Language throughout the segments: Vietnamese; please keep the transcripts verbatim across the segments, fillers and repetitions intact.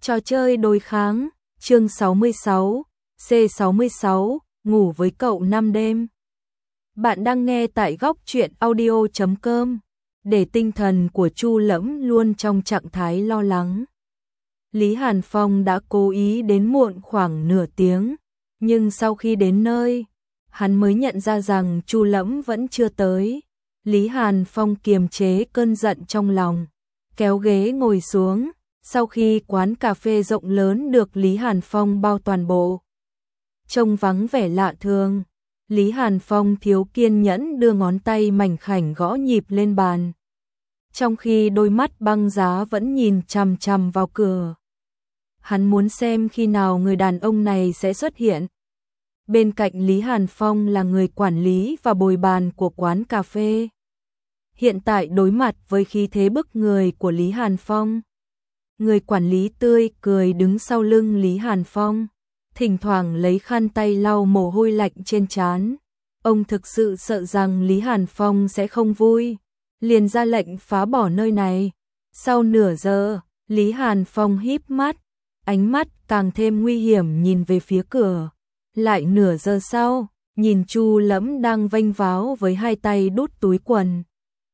Trò chơi đối kháng, chương sáu mươi sáu, C sáu mươi sáu, ngủ với cậu năm đêm. Bạn đang nghe tại góc truyện audio chấm com, để tinh thần của Chu Lẫm luôn trong trạng thái lo lắng. Lý Hàn Phong đã cố ý đến muộn khoảng nửa tiếng, nhưng sau khi đến nơi, hắn mới nhận ra rằng Chu Lẫm vẫn chưa tới. Lý Hàn Phong kiềm chế cơn giận trong lòng, kéo ghế ngồi xuống. Sau khi quán cà phê rộng lớn được Lý Hàn Phong bao toàn bộ, trông vắng vẻ lạ thường, Lý Hàn Phong thiếu kiên nhẫn đưa ngón tay mảnh khảnh gõ nhịp lên bàn, trong khi đôi mắt băng giá vẫn nhìn chằm chằm vào cửa. Hắn muốn xem khi nào người đàn ông này sẽ xuất hiện. Bên cạnh Lý Hàn Phong là người quản lý và bồi bàn của quán cà phê. Hiện tại đối mặt với khí thế bức người của Lý Hàn Phong, người quản lý tươi cười đứng sau lưng Lý Hàn Phong, thỉnh thoảng lấy khăn tay lau mồ hôi lạnh trên trán. Ông thực sự sợ rằng Lý Hàn Phong sẽ không vui, liền ra lệnh phá bỏ nơi này. Sau nửa giờ, Lý Hàn Phong híp mắt, ánh mắt càng thêm nguy hiểm nhìn về phía cửa. Lại nửa giờ sau, nhìn Chu Lẫm đang vênh váo với hai tay đút túi quần.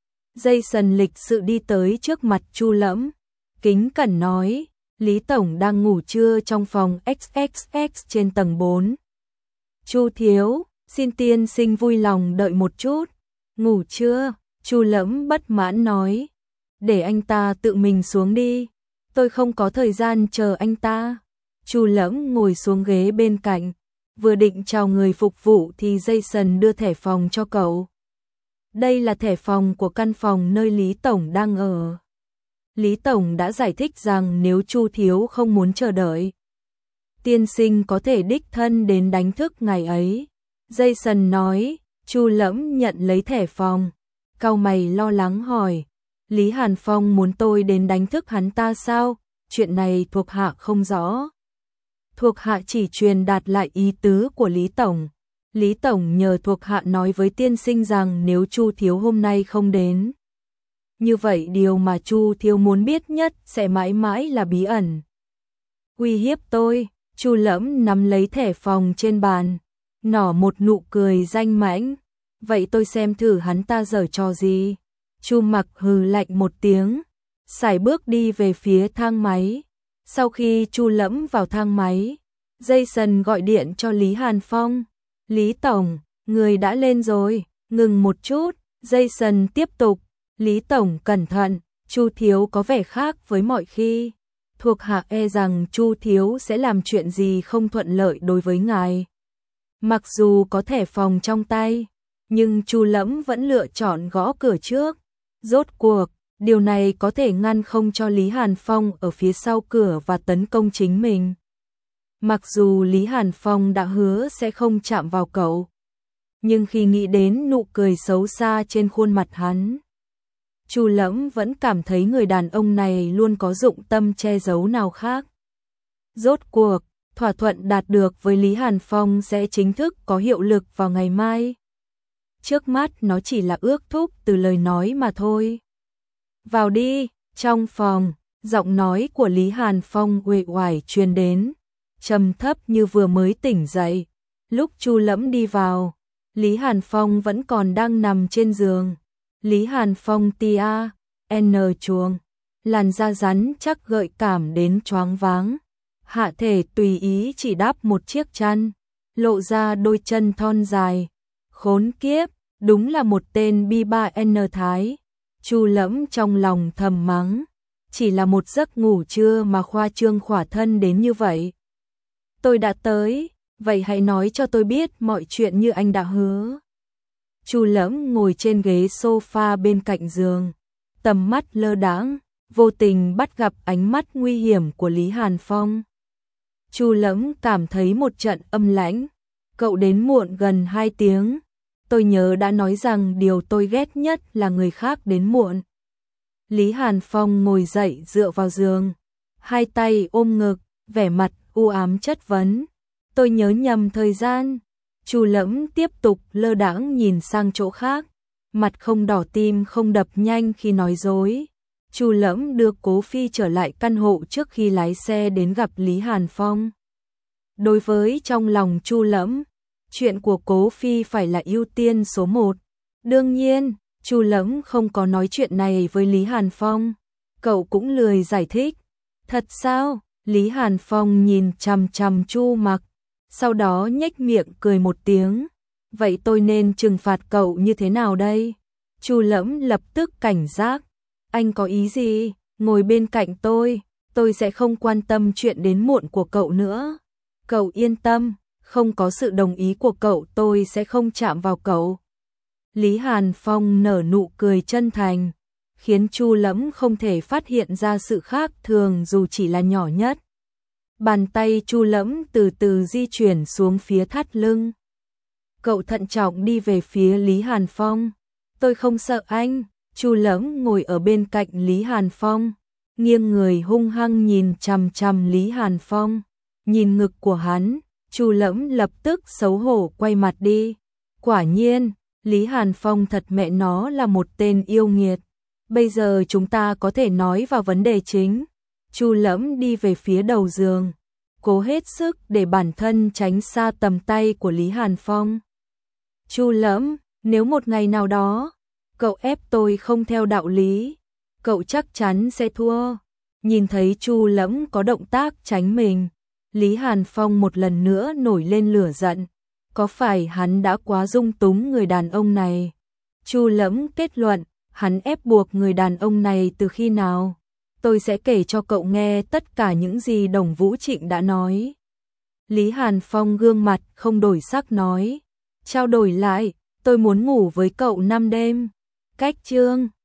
Jason lịch sự đi tới trước mặt Chu Lẫm, kính cẩn nói, Lý Tổng đang ngủ trưa trong phòng ích ích ích trên tầng bốn. Chu thiếu, xin tiên sinh vui lòng đợi một chút. Ngủ trưa, Chu Lẫm bất mãn nói, để anh ta tự mình xuống đi, tôi không có thời gian chờ anh ta. Chu Lẫm ngồi xuống ghế bên cạnh, vừa định chào người phục vụ thì Jason đưa thẻ phòng cho cậu. Đây là thẻ phòng của căn phòng nơi Lý Tổng đang ở. Lý Tổng đã giải thích rằng nếu Chu thiếu không muốn chờ đợi, tiên sinh có thể đích thân đến đánh thức ngày ấy. Jason nói. Chu Lẫm nhận lấy thẻ phòng, cau mày lo lắng hỏi, Lý Hàn Phong muốn tôi đến đánh thức hắn ta sao? Chuyện này thuộc hạ không rõ. Thuộc hạ chỉ truyền đạt lại ý tứ của Lý Tổng. Lý Tổng nhờ thuộc hạ nói với tiên sinh rằng nếu Chu thiếu hôm nay không đến, như vậy điều mà Chu thiếu muốn biết nhất sẽ mãi mãi là bí ẩn. Uy hiếp tôi. Chu Lẫm nắm lấy thẻ phòng trên bàn, nở một nụ cười danh mãnh. Vậy tôi xem thử hắn ta giở trò gì. Chu Mặc hừ lạnh một tiếng, sải bước đi về phía thang máy. Sau khi Chu Lẫm vào thang máy, Jason gọi điện cho Lý Hàn Phong. Lý Tổng, người đã lên rồi. Ngừng một chút, Jason tiếp tục. Lý Tổng cẩn thận, Chu thiếu có vẻ khác với mọi khi. Thuộc hạ e rằng Chu thiếu sẽ làm chuyện gì không thuận lợi đối với ngài. Mặc dù có thẻ phòng trong tay, nhưng Chu Lẫm vẫn lựa chọn gõ cửa trước. Rốt cuộc, điều này có thể ngăn không cho Lý Hàn Phong ở phía sau cửa và tấn công chính mình. Mặc dù Lý Hàn Phong đã hứa sẽ không chạm vào cậu, nhưng khi nghĩ đến nụ cười xấu xa trên khuôn mặt hắn, Chu Lẫm vẫn cảm thấy người đàn ông này luôn có dụng tâm che giấu nào khác. Rốt cuộc, thỏa thuận đạt được với Lý Hàn Phong sẽ chính thức có hiệu lực vào ngày mai. Trước mắt nó chỉ là ước thúc từ lời nói mà thôi. Vào đi. Trong phòng, giọng nói của Lý Hàn Phong uể oải truyền đến, trầm thấp như vừa mới tỉnh dậy. Lúc Chu Lẫm đi vào, Lý Hàn Phong vẫn còn đang nằm trên giường. Lý Hàn Phong tia n chuồng, làn da rắn chắc gợi cảm đến choáng váng, hạ thể tùy ý chỉ đắp một chiếc chăn, lộ ra đôi chân thon dài. Khốn kiếp, đúng là một tên bi ba N thái. Chu Lẫm trong lòng thầm mắng, chỉ là một giấc ngủ trưa mà khoa trương khỏa thân đến như vậy. Tôi đã tới, vậy hãy nói cho tôi biết mọi chuyện như anh đã hứa. Chu Lẫm ngồi trên ghế sofa bên cạnh giường, tầm mắt lơ đãng, vô tình bắt gặp ánh mắt nguy hiểm của Lý Hàn Phong. Chu Lẫm cảm thấy một trận âm lãnh. Cậu đến muộn gần hai tiếng. Tôi nhớ đã nói rằng điều tôi ghét nhất là người khác đến muộn. Lý Hàn Phong ngồi dậy dựa vào giường, hai tay ôm ngực, vẻ mặt u ám chất vấn. Tôi nhớ nhầm thời gian. Chu Lẫm tiếp tục lơ đãng nhìn sang chỗ khác, mặt không đỏ tim không đập nhanh khi nói dối. Chu Lẫm đưa Cố Phi trở lại căn hộ trước khi lái xe đến gặp Lý Hàn Phong. Đối với trong lòng Chu Lẫm, chuyện của Cố Phi phải là ưu tiên số một. Đương nhiên, Chu Lẫm không có nói chuyện này với Lý Hàn Phong. Cậu cũng lười giải thích. Thật sao? Lý Hàn Phong nhìn chằm chằm Chu Mặc, sau đó nhếch miệng cười một tiếng. Vậy tôi nên trừng phạt cậu như thế nào đây? Chu Lẫm lập tức cảnh giác. Anh có ý gì? Ngồi bên cạnh tôi, tôi sẽ không quan tâm chuyện đến muộn của cậu nữa. Cậu yên tâm, không có sự đồng ý của cậu tôi sẽ không chạm vào cậu. Lý Hàn Phong nở nụ cười chân thành, khiến Chu Lẫm không thể phát hiện ra sự khác thường dù chỉ là nhỏ nhất. Bàn tay Chu Lẫm từ từ di chuyển xuống phía thắt lưng. Cậu thận trọng đi về phía Lý Hàn Phong. Tôi không sợ anh. Chu Lẫm ngồi ở bên cạnh Lý Hàn Phong, nghiêng người hung hăng nhìn chằm chằm Lý Hàn Phong. Nhìn ngực của hắn, Chu Lẫm lập tức xấu hổ quay mặt đi. Quả nhiên, Lý Hàn Phong thật mẹ nó là một tên yêu nghiệt. Bây giờ chúng ta có thể nói vào vấn đề chính. Chu Lẫm đi về phía đầu giường, cố hết sức để bản thân tránh xa tầm tay của Lý Hàn Phong. Chu Lẫm, nếu một ngày nào đó cậu ép tôi không theo đạo lý, cậu chắc chắn sẽ thua. Nhìn thấy Chu Lẫm có động tác tránh mình, Lý Hàn Phong một lần nữa nổi lên lửa giận. Có phải hắn đã quá dung túng người đàn ông này? Chu Lẫm kết luận, hắn ép buộc người đàn ông này từ khi nào? Tôi sẽ kể cho cậu nghe tất cả những gì Đồng Vũ Trịnh đã nói. Lý Hàn Phong gương mặt không đổi sắc nói. Trao đổi lại, tôi muốn ngủ với cậu năm đêm. Cách chương